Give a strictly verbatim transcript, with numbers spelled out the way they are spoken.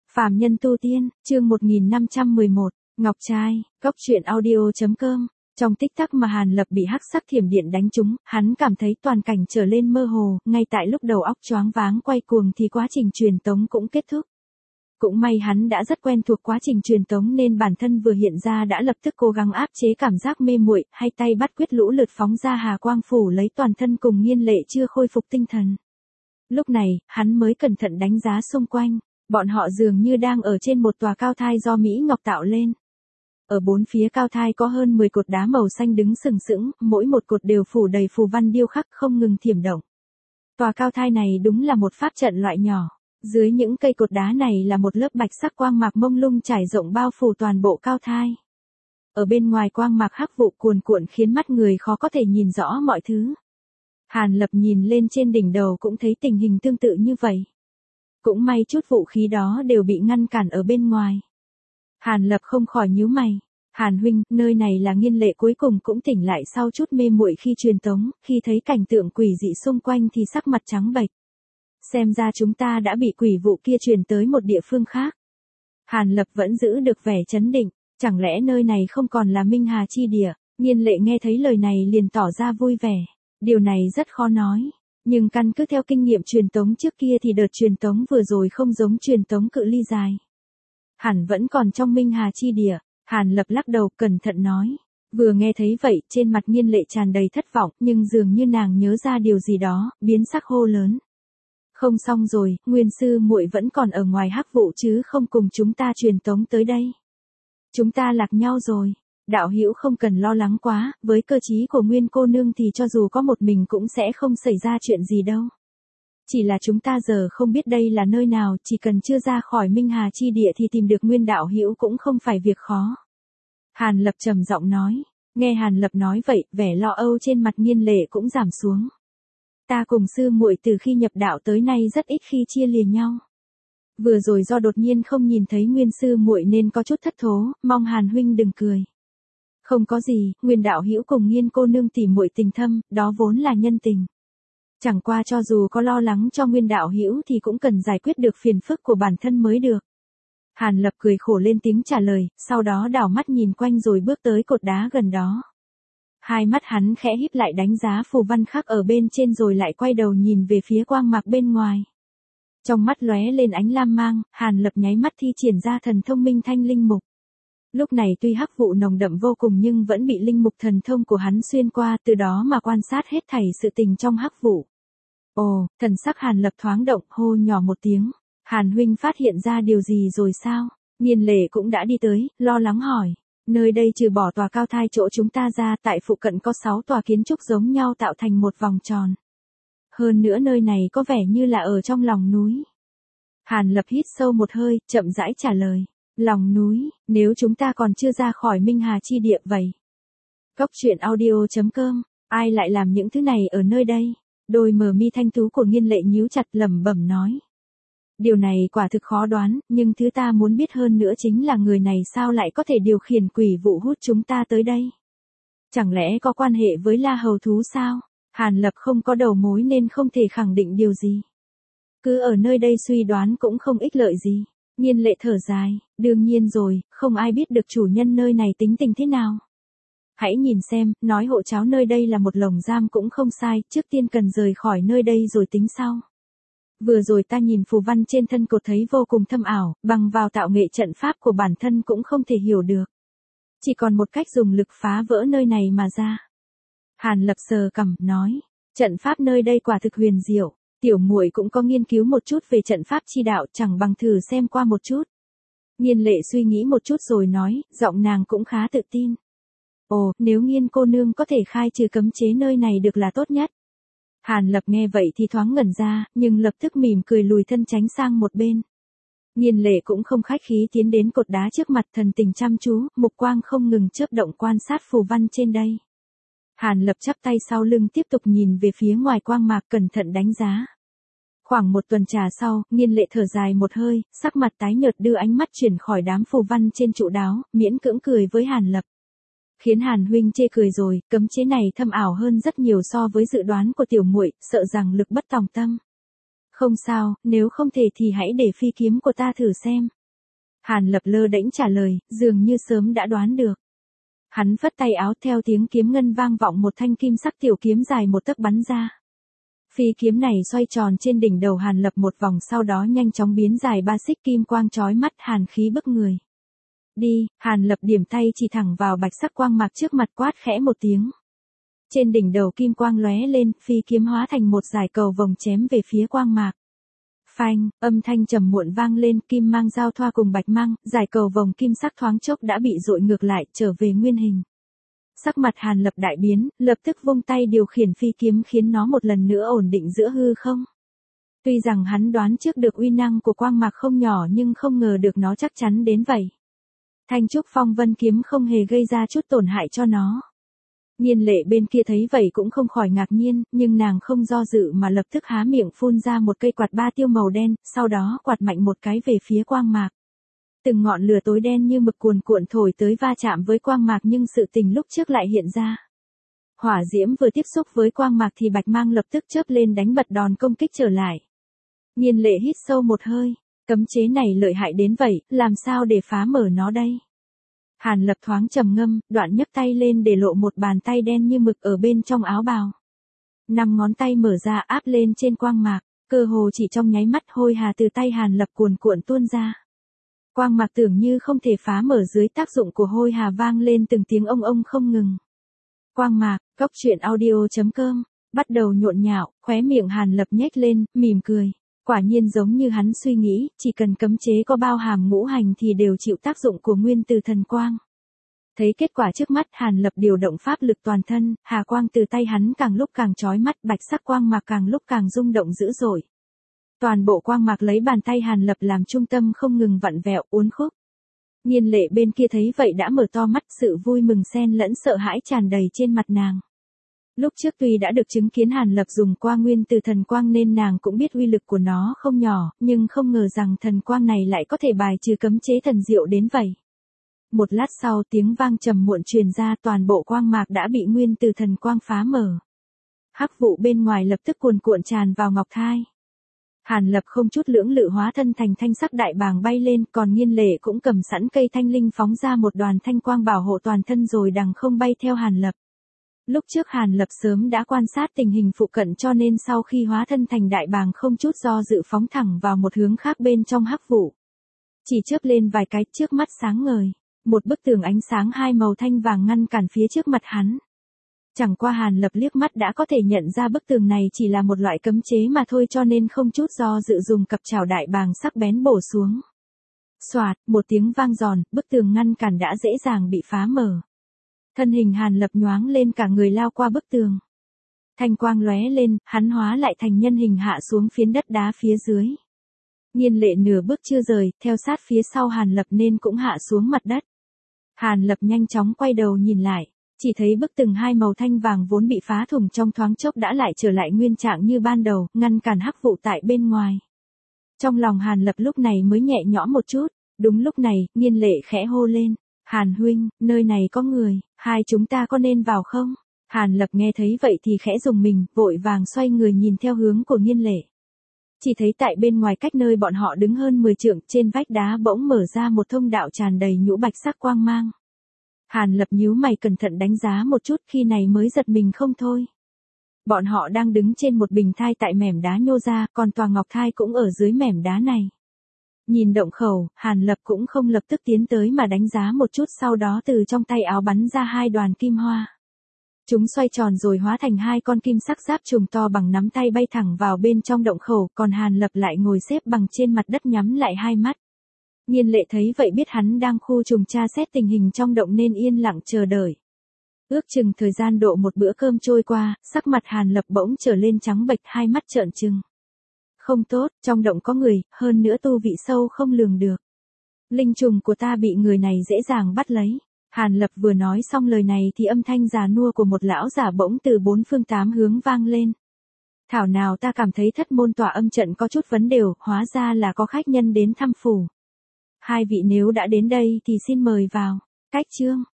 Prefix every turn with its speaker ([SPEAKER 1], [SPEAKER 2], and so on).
[SPEAKER 1] Phàm nhân tu tiên, chương một nghìn năm trăm mười một, Ngọc Trai, Cốc truyện audio.com. Trong tích tắc mà Hàn Lập bị hắc sắc thiểm điện đánh trúng, hắn cảm thấy toàn cảnh trở lên mơ hồ, ngay tại lúc đầu óc choáng váng quay cuồng thì quá trình truyền tống cũng kết thúc. Cũng may hắn đã rất quen thuộc quá trình truyền tống nên bản thân vừa hiện ra đã lập tức cố gắng áp chế cảm giác mê muội, hai tay bắt quyết lũ lượt phóng ra hà quang phủ lấy toàn thân cùng Nghiên Lệ chưa khôi phục tinh thần. Lúc này, hắn mới cẩn thận đánh giá xung quanh. Bọn họ dường như đang ở trên một tòa cao thai do Mỹ Ngọc tạo lên. Ở bốn phía cao thai có hơn mười cột đá màu xanh đứng sừng sững, mỗi một cột đều phủ đầy phù văn điêu khắc không ngừng thiểm động. Tòa cao thai này đúng là một pháp trận loại nhỏ. Dưới những cây cột đá này là một lớp bạch sắc quang mạc mông lung trải rộng bao phủ toàn bộ cao thai. Ở bên ngoài quang mạc hắc vụ cuồn cuộn khiến mắt người khó có thể nhìn rõ mọi thứ. Hàn Lập nhìn lên trên đỉnh đầu cũng thấy tình hình tương tự như vậy. Cũng may chút vũ khí đó đều bị ngăn cản ở bên ngoài. Hàn Lập không khỏi nhíu mày. Hàn huynh, nơi này là Nghiên Lệ cuối cùng cũng tỉnh lại sau chút mê muội khi truyền tống, khi thấy cảnh tượng quỷ dị xung quanh thì sắc mặt trắng bệch. Xem ra chúng ta đã bị quỷ vụ kia truyền tới một địa phương khác. Hàn Lập vẫn giữ được vẻ trấn định, chẳng lẽ nơi này không còn là Minh Hà chi địa? Nghiên Lệ nghe thấy lời này liền tỏ ra vui vẻ. Điều này rất khó nói. Nhưng căn cứ theo kinh nghiệm truyền tống trước kia thì đợt truyền tống vừa rồi không giống truyền tống cự ly dài. Hẳn vẫn còn trong Minh Hà chi địa. Hàn Lập lắc đầu cẩn thận nói. Vừa nghe thấy vậy, trên mặt Nghiên Lệ tràn đầy thất vọng, nhưng dường như nàng nhớ ra điều gì đó, biến sắc hô lớn. Không xong rồi, Nguyên sư muội vẫn còn ở ngoài hắc vụ chứ không cùng chúng ta truyền tống tới đây. Chúng ta lạc nhau rồi. Đạo hữu không cần lo lắng quá, với cơ trí của Nguyên cô nương thì cho dù có một mình cũng sẽ không xảy ra chuyện gì đâu. Chỉ là chúng ta giờ không biết đây là nơi nào, chỉ cần chưa ra khỏi Minh Hà chi địa thì tìm được Nguyên đạo hữu cũng không phải việc khó. Hàn Lập trầm giọng nói. Nghe Hàn Lập nói vậy, vẻ lo âu trên mặt Nghiên Lệ cũng giảm xuống. Ta cùng sư muội từ khi nhập đạo tới nay rất ít khi chia lìa nhau. Vừa rồi do đột nhiên không nhìn thấy Nguyên sư muội nên có chút thất thố, mong Hàn huynh đừng cười. Không có gì, Nguyên đạo hữu cùng Nghiên cô nương tỉ muội tình thâm, đó vốn là nhân tình. Chẳng qua cho dù có lo lắng cho Nguyên đạo hữu thì cũng cần giải quyết được phiền phức của bản thân mới được. Hàn Lập cười khổ lên tiếng trả lời, sau đó đảo mắt nhìn quanh rồi bước tới cột đá gần đó. Hai mắt hắn khẽ híp lại đánh giá phù văn khắc ở bên trên rồi lại quay đầu nhìn về phía quang mạc bên ngoài. Trong mắt lóe lên ánh lam mang, Hàn Lập nháy mắt thi triển ra thần thông Minh Thanh Linh Mục. Lúc này tuy hắc vụ nồng đậm vô cùng nhưng vẫn bị linh mục thần thông của hắn xuyên qua, từ đó mà quan sát hết thảy sự tình trong hắc vụ. Ồ, thần sắc Hàn Lập thoáng động, hô nhỏ một tiếng. Hàn huynh phát hiện ra điều gì rồi sao? Nghiên Lệ cũng đã đi tới, lo lắng hỏi. Nơi đây trừ bỏ tòa cao thai chỗ chúng ta ra, tại phụ cận có sáu tòa kiến trúc giống nhau tạo thành một vòng tròn. Hơn nữa nơi này có vẻ như là ở trong lòng núi. Hàn Lập hít sâu một hơi, chậm rãi trả lời. Lòng núi, nếu chúng ta còn chưa ra khỏi Minh Hà chi địa vậy. Cốc truyện audio.com, ai lại làm những thứ này ở nơi đây? Đôi mờ mi thanh tú của Nghiên Lệ nhíu chặt lẩm bẩm nói. Điều này quả thực khó đoán, nhưng thứ ta muốn biết hơn nữa chính là người này sao lại có thể điều khiển quỷ vụ hút chúng ta tới đây? Chẳng lẽ có quan hệ với La Hầu thú sao? Hàn Lập không có đầu mối nên không thể khẳng định điều gì. Cứ ở nơi đây suy đoán cũng không ích lợi gì. Nghiên Lệ thở dài, đương nhiên rồi, không ai biết được chủ nhân nơi này tính tình thế nào. Hãy nhìn xem, nói hộ cháo nơi đây là một lồng giam cũng không sai, trước tiên cần rời khỏi nơi đây rồi tính sau. Vừa rồi ta nhìn phù văn trên thân cột thấy vô cùng thâm ảo, bằng vào tạo nghệ trận pháp của bản thân cũng không thể hiểu được. Chỉ còn một cách dùng lực phá vỡ nơi này mà ra. Hàn Lập sờ cằm, nói, trận pháp nơi đây quả thực huyền diệu. Tiểu muội cũng có nghiên cứu một chút về trận pháp chi đạo, chẳng bằng thử xem qua một chút. Nghiên Lệ suy nghĩ một chút rồi nói, giọng nàng cũng khá tự tin. Ồ, nếu Nghiên cô nương có thể khai trừ cấm chế nơi này được là tốt nhất. Hàn Lập nghe vậy thì thoáng ngẩn ra, nhưng lập tức mỉm cười lùi thân tránh sang một bên. Nghiên Lệ cũng không khách khí tiến đến cột đá trước mặt thần tình chăm chú, mục quang không ngừng chớp động quan sát phù văn trên đây. Hàn Lập chắp tay sau lưng tiếp tục nhìn về phía ngoài quang mạc cẩn thận đánh giá. Khoảng một tuần trà sau, Nghiên Lệ thở dài một hơi, sắc mặt tái nhợt đưa ánh mắt chuyển khỏi đám phù văn trên trụ đáo, miễn cưỡng cười với Hàn Lập. Khiến Hàn huynh chê cười rồi, cấm chế này thâm ảo hơn rất nhiều so với dự đoán của tiểu muội, sợ rằng lực bất tòng tâm. Không sao, nếu không thể thì hãy để phi kiếm của ta thử xem. Hàn Lập lơ đễnh trả lời, dường như sớm đã đoán được. Hắn phất tay áo, theo tiếng kiếm ngân vang vọng, một thanh kim sắc tiểu kiếm dài một tấc bắn ra. Phi kiếm này xoay tròn trên đỉnh đầu Hàn Lập một vòng, sau đó nhanh chóng biến dài ba xích, kim quang chói mắt, hàn khí bức người. Đi, Hàn Lập điểm tay chỉ thẳng vào bạch sắc quang mạc trước mặt, quát khẽ một tiếng. Trên đỉnh đầu kim quang lóe lên, phi kiếm hóa thành một dải cầu vồng chém về phía quang mạc. Phanh, âm thanh trầm muộn vang lên, kim mang giao thoa cùng bạch mang, dải cầu vồng kim sắc thoáng chốc đã bị dội ngược lại, trở về nguyên hình. Sắc mặt Hàn Lập đại biến, lập tức vung tay điều khiển phi kiếm, khiến nó một lần nữa ổn định giữa hư không. Tuy rằng hắn đoán trước được uy năng của quang mạc không nhỏ, nhưng không ngờ được nó chắc chắn đến vậy. Thanh trúc phong vân kiếm không hề gây ra chút tổn hại cho nó. Nhiên Lệ bên kia thấy vậy cũng không khỏi ngạc nhiên, nhưng nàng không do dự mà lập tức há miệng phun ra một cây quạt ba tiêu màu đen, sau đó quạt mạnh một cái về phía quang mạc. Từng ngọn lửa tối đen như mực cuồn cuộn thổi tới va chạm với quang mạc, nhưng sự tình lúc trước lại hiện ra. Hỏa diễm vừa tiếp xúc với quang mạc thì bạch mang lập tức chớp lên đánh bật đòn công kích trở lại. Nhiên Lệ hít sâu một hơi, cấm chế này lợi hại đến vậy, làm sao để phá mở nó đây? Hàn Lập thoáng trầm ngâm, đoạn nhấc tay lên để lộ một bàn tay đen như mực ở bên trong áo bào. Năm ngón tay mở ra áp lên trên quang mạc, cơ hồ chỉ trong nháy mắt hôi hà từ tay Hàn Lập cuồn cuộn tuôn ra. Quang mạc tưởng như không thể phá mở dưới tác dụng của hôi hà vang lên từng tiếng ông ông không ngừng. Quang mạc, Cốc Truyện Audio chấm com, bắt đầu nhộn nhạo, khóe miệng Hàn Lập nhếch lên, mỉm cười. Quả nhiên giống như hắn suy nghĩ, chỉ cần cấm chế có bao hàm ngũ hành thì đều chịu tác dụng của nguyên từ thần quang. Thấy kết quả trước mắt, Hàn Lập điều động pháp lực toàn thân, hà quang từ tay hắn càng lúc càng chói mắt, bạch sắc quang mạc càng lúc càng rung động dữ dội. Toàn bộ quang mạc lấy bàn tay Hàn Lập làm trung tâm không ngừng vặn vẹo, uốn khúc. Nhiên Lệ bên kia thấy vậy đã mở to mắt, sự vui mừng xen lẫn sợ hãi tràn đầy trên mặt nàng. Lúc trước tuy đã được chứng kiến Hàn Lập dùng qua nguyên từ thần quang nên nàng cũng biết uy lực của nó không nhỏ, nhưng không ngờ rằng thần quang này lại có thể bài trừ cấm chế thần diệu đến vậy. Một lát sau tiếng vang trầm muộn truyền ra, toàn bộ quang mạc đã bị nguyên từ thần quang phá mở. Hắc vụ bên ngoài lập tức cuồn cuộn tràn vào ngọc thai. Hàn Lập không chút lưỡng lự hóa thân thành thanh sắc đại bàng bay lên, còn Nhiên Lệ cũng cầm sẵn cây thanh linh phóng ra một đoàn thanh quang bảo hộ toàn thân rồi đằng không bay theo Hàn Lập. Lúc trước Hàn Lập sớm đã quan sát tình hình phụ cận cho nên sau khi hóa thân thành đại bàng không chút do dự phóng thẳng vào một hướng khác bên trong hắc vụ. Chỉ chớp lên vài cái, trước mắt sáng ngời, một bức tường ánh sáng hai màu thanh vàng ngăn cản phía trước mặt hắn. Chẳng qua Hàn Lập liếc mắt đã có thể nhận ra bức tường này chỉ là một loại cấm chế mà thôi, cho nên không chút do dự dùng cặp chảo đại bàng sắc bén bổ xuống. Xoạt, một tiếng vang giòn, bức tường ngăn cản đã dễ dàng bị phá mở. Thân hình Hàn Lập nhoáng lên, cả người lao qua bức tường. Thanh quang lóe lên, hắn hóa lại thành nhân hình hạ xuống phiến đất đá phía dưới. Nhiên Lệ nửa bước chưa rời, theo sát phía sau Hàn Lập nên cũng hạ xuống mặt đất. Hàn Lập nhanh chóng quay đầu nhìn lại, chỉ thấy bức tường hai màu thanh vàng vốn bị phá thủng trong thoáng chốc đã lại trở lại nguyên trạng như ban đầu, ngăn cản hắc vụ tại bên ngoài. Trong lòng Hàn Lập lúc này mới nhẹ nhõm một chút. Đúng lúc này, Nhiên Lệ khẽ hô lên. Hàn huynh, nơi này có người, hai chúng ta có nên vào không? Hàn Lập nghe thấy vậy thì khẽ rùng mình, vội vàng xoay người nhìn theo hướng của Nhiên Lệ. Chỉ thấy tại bên ngoài cách nơi bọn họ đứng hơn mười trượng, trên vách đá bỗng mở ra một thông đạo tràn đầy nhũ bạch sắc quang mang. Hàn Lập nhíu mày cẩn thận đánh giá một chút, khi này mới giật mình không thôi. Bọn họ đang đứng trên một bình thai tại mẻm đá nhô ra, còn tòa ngọc thai cũng ở dưới mẻm đá này. Nhìn động khẩu, Hàn Lập cũng không lập tức tiến tới mà đánh giá một chút, sau đó từ trong tay áo bắn ra hai đoàn kim hoa. Chúng xoay tròn rồi hóa thành hai con kim sắc giáp trùng to bằng nắm tay bay thẳng vào bên trong động khẩu, còn Hàn Lập lại ngồi xếp bằng trên mặt đất nhắm lại hai mắt. Nhiên Lệ thấy vậy biết hắn đang khu trùng tra xét tình hình trong động nên yên lặng chờ đợi. Ước chừng thời gian độ một bữa cơm trôi qua, sắc mặt Hàn Lập bỗng trở lên trắng bệch, hai mắt trợn trừng. Không tốt, trong động có người, hơn nữa tu vị sâu không lường được. Linh trùng của ta bị người này dễ dàng bắt lấy. Hàn Lập vừa nói xong lời này thì âm thanh già nua của một lão giả bỗng từ bốn phương tám hướng vang lên. Thảo nào ta cảm thấy thất môn tỏa âm trận có chút vấn đề, hóa ra là có khách nhân đến thăm phủ. Hai vị nếu đã đến đây thì xin mời vào. Cách chương